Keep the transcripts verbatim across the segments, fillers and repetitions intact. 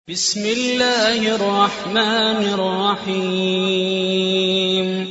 بسم الله الرحمن الرحيم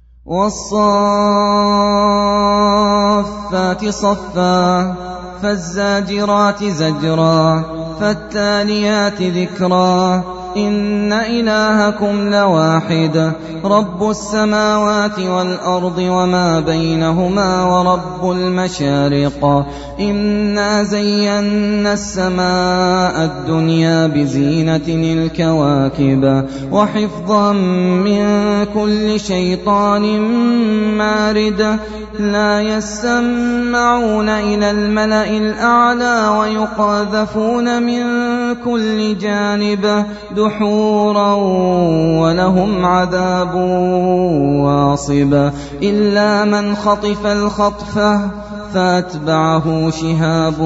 والصافات صفا فالزاجرات زجرا فالتاليات ذكرا إن إلهكم لواحد رب السماوات والأرض وما بينهما ورب المشارق إنا زينا السماء الدنيا بزينة الكواكب وحفظا من كل شيطان مارد لا يسمعون إلى الملأ الأعلى ويقاذفون من كل جانب دحورا ولهم عذاب واصب إلا من خطف الخطفة فاتبعه شهاب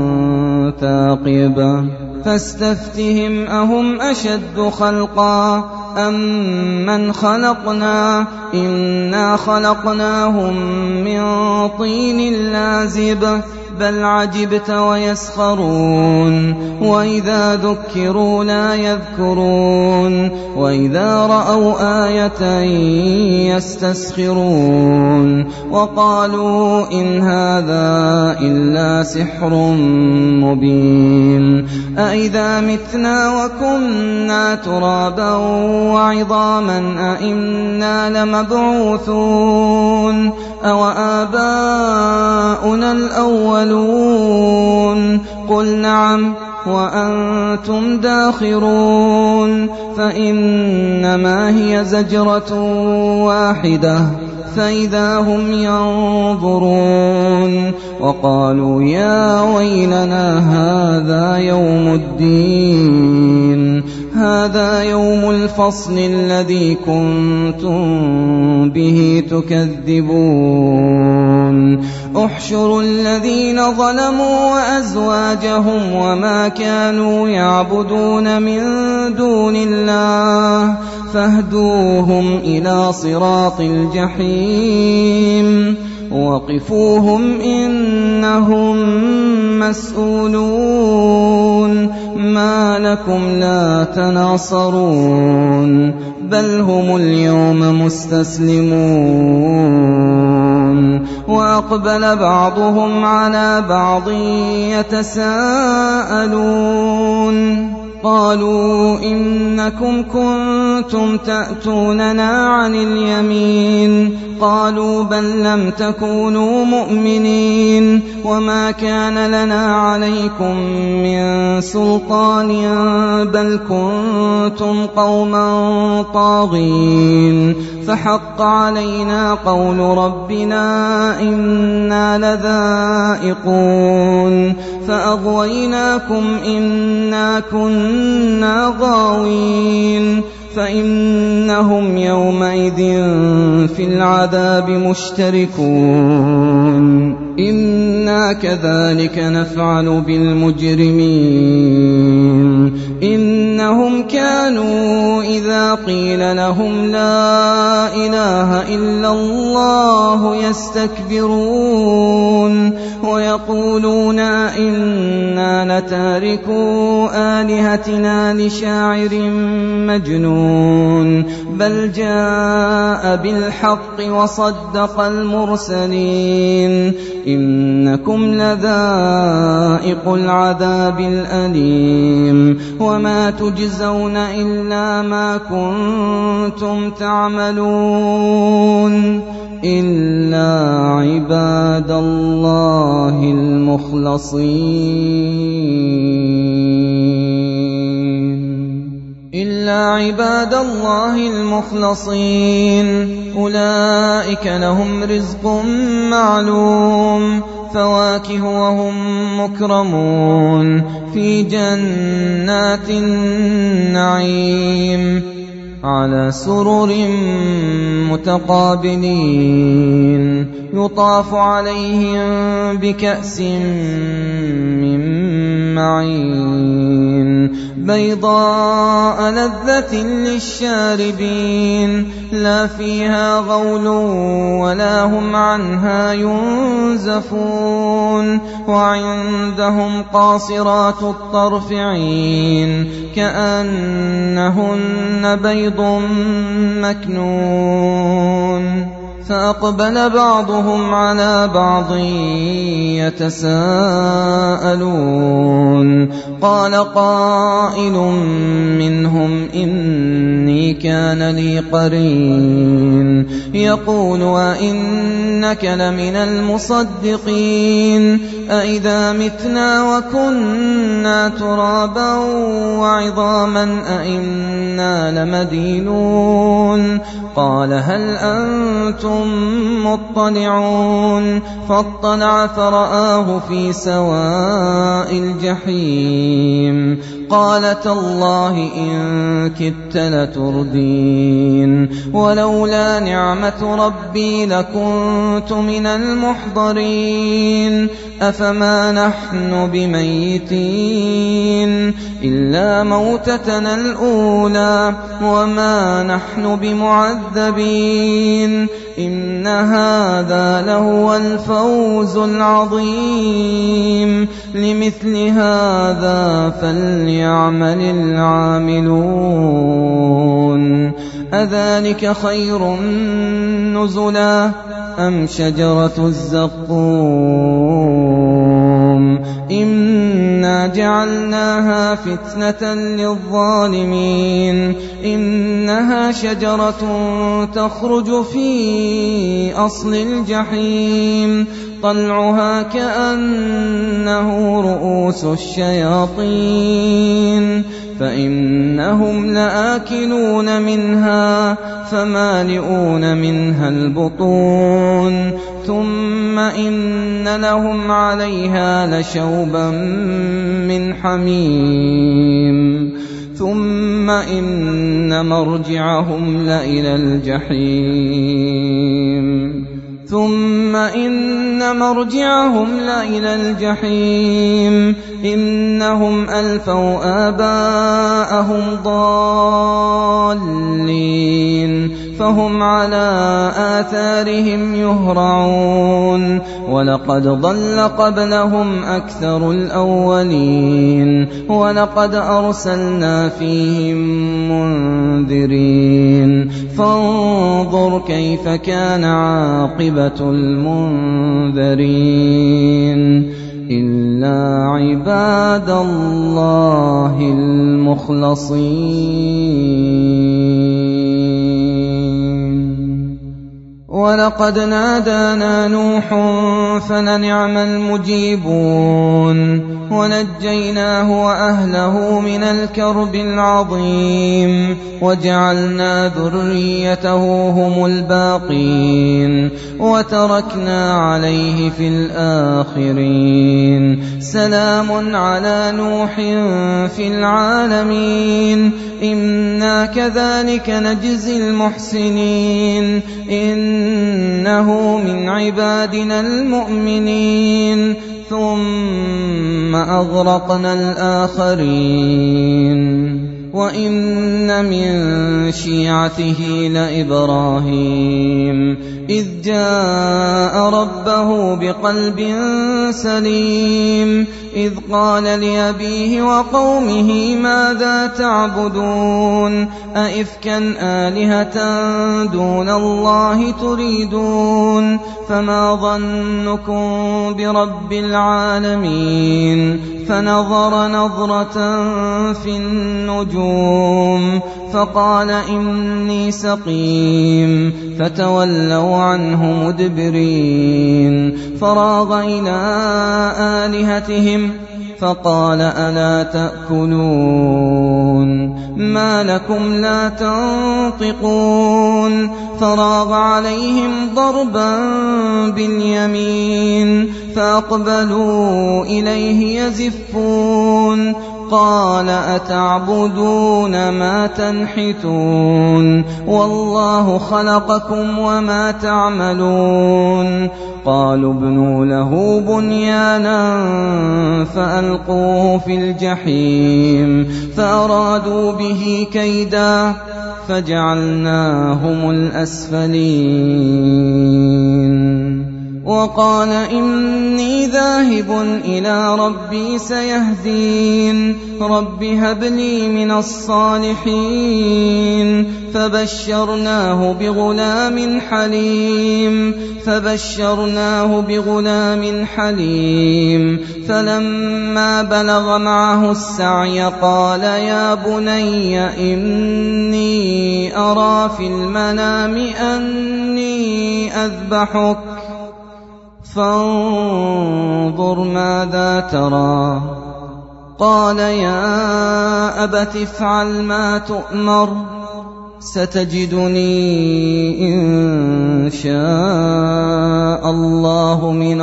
ثاقب فاستفتهم أهم أشد خلقا أم من خلقنا إنا خلقناهم من طين لازب بل عجبت ويسخرون وإذا ذكروا لا يذكرون وإذا رأوا آية يستسخرون وقالوا إن هذا إلا سحر مبين أإذا متنا وكنا ترابا وعظاما أإنا لمبعوثون أو آباؤنا الأولون قل نعم وأنتم داخرون فإنما هي زجرة واحدة فإذا هم ينظرون وقالوا يا ويلنا هذا يوم الدين هذا يوم الفصل الذي كنتم به تكذبون احشروا الذين ظلموا وأزواجهم وما كانوا يعبدون من دون الله فاهدوهم إلى صراط الجحيم وقفوهم إنهم مسؤولون ما لكم لا تناصرون بل هم اليوم مستسلمون وأقبل بعضهم على بعض يتساءلون قالوا إنكم كنتم تأتوننا عن اليمين قالوا بل لم تكونوا مؤمنين وما كان لنا عليكم من سلطان بل كنتم قوما طاغين فحق علينا قول ربنا إنا لذائقون فأغويناكم إنا كنا غاوين فإنهم يومئذ في العذاب مشتركون إنا كذلك نفعل بالمجرمين إنهم كانوا إذا قيل لهم لا إله إلا الله يستكبرون ويقولون إنا لتاركو آلهتنا لشاعر مجنون بل جاء بالحق وصدق المرسلين إنكم لذائق العذاب الأليم وما تجزون إلا ما كنتم تعملون إلا عباد الله المخلصين إلا عباد الله المخلصين أولئك لهم رزق معلوم فواكه وهم مكرمون في جنات النعيم على سرر متقابلين يطاف عليهم بكأس من معين بيضاء لذة للشاربين لا فيها غول ولا هم عنها ينزفون وعندهم قاصرات الطرف عين كأنهن بيض مكنون فأقبل بعضهم على بعض يتساءلون قال قائل منهم إني كان لي قرين يقول وإنك لمن المصدقين أإذا متنا وكنا ترابا وعظاما أإنا لمدينون قال هل أنتم مطلعون فاطلع فرآه في سواء الجحيم قال تالله إن كدت لتردين ولولا نعمة ربي لكنت من المحضرين أفما نحن بميتين إلا موتتنا الأولى وما نحن بمعذبين إن هذا لهو الفوز العظيم لمثل هذا فليعمل العاملون أذلك خير نزلا أم شجرة الزقوم إنا جعلناها فتنة للظالمين إنها شجرة تخرج في أصل الجحيم طلعها كأنه رؤوس الشياطين فإنهم لآكلون منها فمالئون منها البطون ثم إن لهم عليها لشوبا من حميم ثم إن مرجعهم لإلى الجحيم ثم إن مرجعهم لإلى الجحيم إنهم ألفوا آباءهم ضالين فهم على آثارهم يهرعون ولقد ضل قبلهم أكثر الأولين ولقد أرسلنا فيهم منذرين فانظر كيف كان عاقبة المنذرين إلا عباد الله المخلصين ولقد نادانا نوح فلنعم المجيبون ونجيناه وأهله من الكرب العظيم وجعلنا ذريته هم الباقين وتركنا عليه في الآخرين سلام على نوح في العالمين إنا كذلك نجزي المحسنين إنه من عبادنا المؤمنين ثم أغرقنا الآخرين وإن من شيعته لإبراهيم إذ جاء ربه بقلب سليم إذ قال لأبيه وقومه ماذا تعبدون أئفكا آلهة دون الله تريدون فما ظنكم برب العالمين فنظر نظرة في النجوم فقال إني سقيم فتولوا عنه مدبرين فراغ إلى آلهتهم فقال ألا تأكلون ما لكم لا تنطقون فراغ عليهم ضربا باليمين فأقبلوا إليه يزفون قال أتعبدون ما تنحتون والله خلقكم وما تعملون قالوا ابنوا له بنيانا فألقوه في الجحيم فأرادوا به كيدا فجعلناهم الأسفلين وقال إني ذاهب إلى ربي سيهدين رب هب لي من الصالحين فبشرناه بغلام حليم فبشرناه بغلام حليم فلما بلغ معه السعي قال يا بني إني أرى في المنام أني أذبحك فانظر ماذا ترى قال يا أبت افعل ما تؤمر ستجدني إن شاء الله من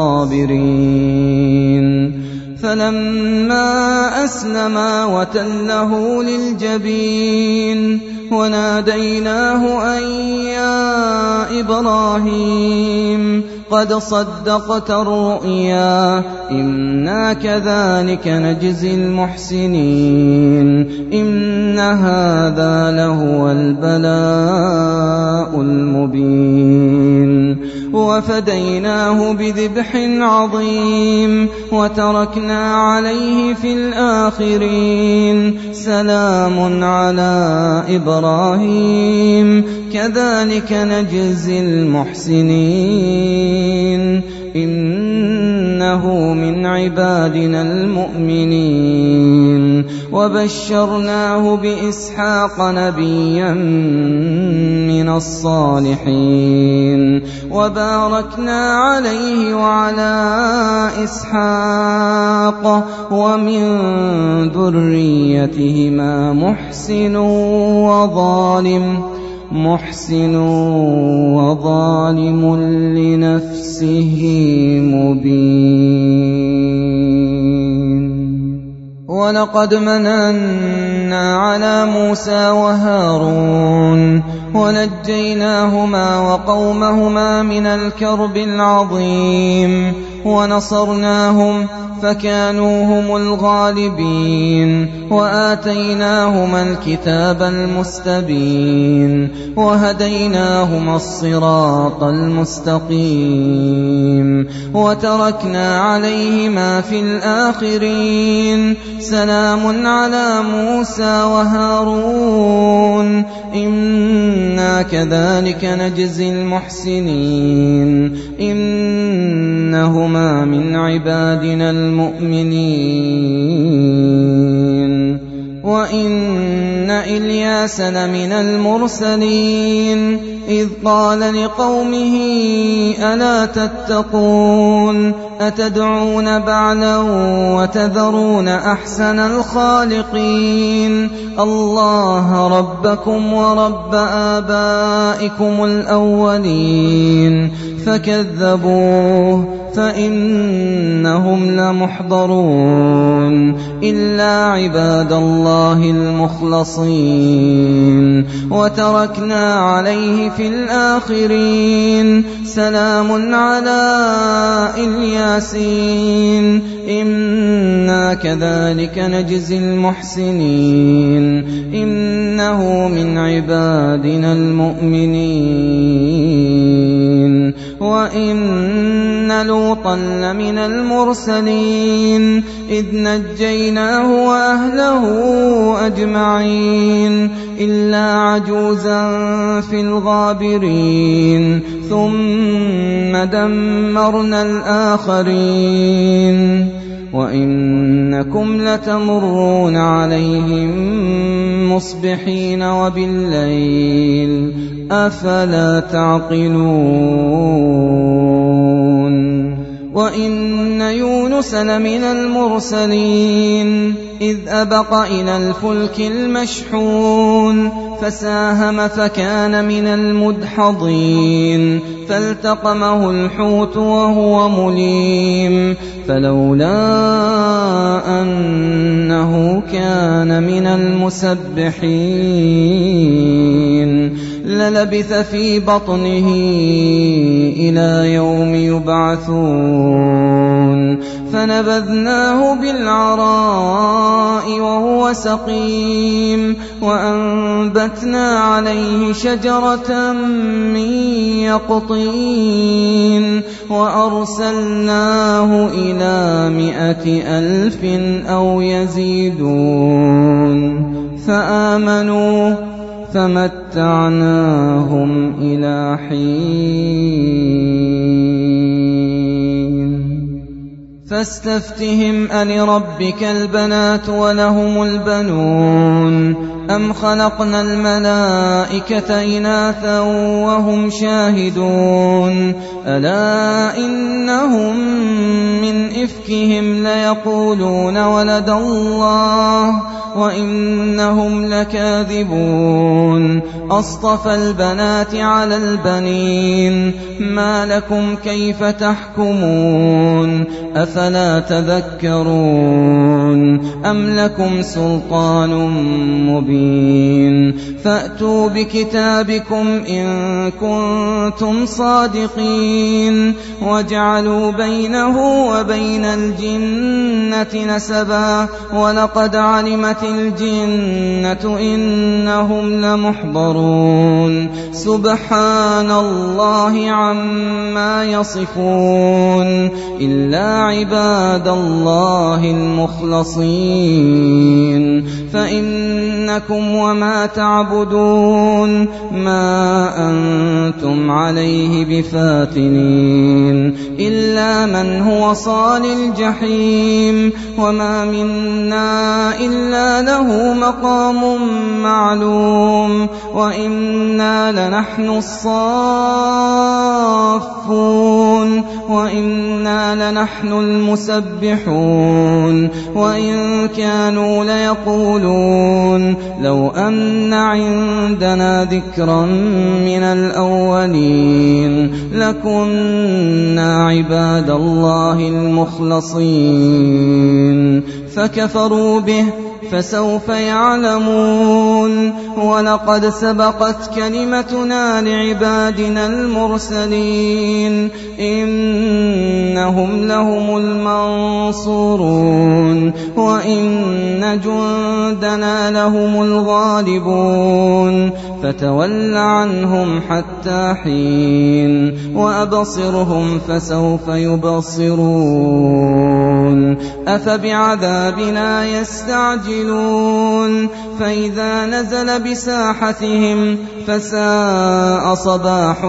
الصابرين فلما أسلما وتله للجبين وناديناه أن يا إبراهيم قد صدقت الرؤيا إنا كذلك نجزي المحسنين إن هذا لهو البلاء المبين وفديناه بذبح عظيم وتركنا عليه في الآخرين سلام على إبراهيم كذلك نجزي المحسنين إنه من عبادنا المؤمنين وبشرناه بإسحاق نبيا من الصالحين وباركنا عليه وعلى إسحاق ومن ذريتهما محسن وظالم محسن وظالم لنفسه مبين ولقد مننا على موسى وهارون ونجيناهما وقومهما من الكرب العظيم ونصرناهم فكانوا هم الغالبين وآتيناهما الكتاب المستبين وهديناهما الصراط المستقيم وتركنا عليهما في الآخرين سلام على موسى وهارون إنا كذلك نجزي المحسنين إنهما من عبادنا المؤمنين وإن إلياس لمن المرسلين إذ قال لقومه ألا تتقون أتدعون بعلا وتذرون أحسن الخالقين الله ربكم ورب آبائكم الأولين فكذبوه فإنهم لمحضرون إلا عباد الله المخلصين وتركنا عليه في الآخرين سلام على الياسين إنا كذلك نجزي المحسنين إنه من عبادنا المؤمنين وإن لوطا لمن المرسلين إذ نجيناه وأهله أجمعين إلا عجوزا في الغابرين ثم دمرنا الآخرين وإنكم لتمرون عليهم مصبحين وبالليل أفلا تعقلون وإن يونس لمن المرسلين إذ أبق إلى الفلك المشحون فساهم فكان من المدحضين فالتقمه الحوت وهو مليم فلولا أنه كان من المسبحين للبث في بطنه إلى يوم يبعثون فنبذناه بالعراء وهو سقيم وأنبتنا عليه شجرة من يقطين وأرسلناه إلى مائة ألف أو يزيدون فآمنوا فمتعناهم إلى حين فاستفتهم ألربك البنات ولهم البنون أم خلقنا الملائكة إناثا وهم شاهدون ألا إنهم من إفكهم ليقولون ولد الله وإنهم لكاذبون أصطفى البنات على البنين ما لكم كيف تحكمون أفلا تذكرون أم لكم سلطان مبين فأتوا بكتابكم إن كنتم صادقين وجعلوا بينه وبين الجنة نسبا ولقد علمت الجنة إنهم لمحضرون سبحان الله عما يصفون إلا عباد الله المخلصين فإنكم وما تعبدون ما أنتم عليه بفاتنين إلا من هو صال الجحيم وما منا إلا له مقام معلوم وإنا لنحن الصافون وإنا لنحن المسبحون وإن كانوا ليقولون لو أن عندنا ذكرا من الأولين لكنا عباد الله المخلصين فكفروا به فسوف يعلمون ولقد سبقت كلمتنا لعبادنا المرسلين إنهم لهم المنصورون وإن جندنا لهم الغالبون فتول عنهم حتى حين وأبصرهم فسوف يبصرون أفبعذابنا يستعجلون فإذا نزل بساحتهم فساء صباح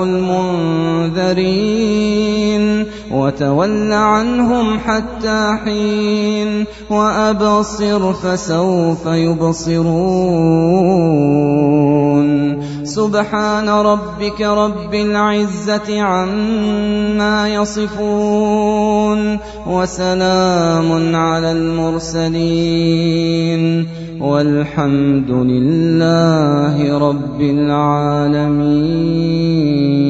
المنذرين وتول عنهم حتى حين وأبصر فسوف يبصرون سبحان ربك رب العزة عما يصفون وسلام على المرسلين والحمد لله رب العالمين.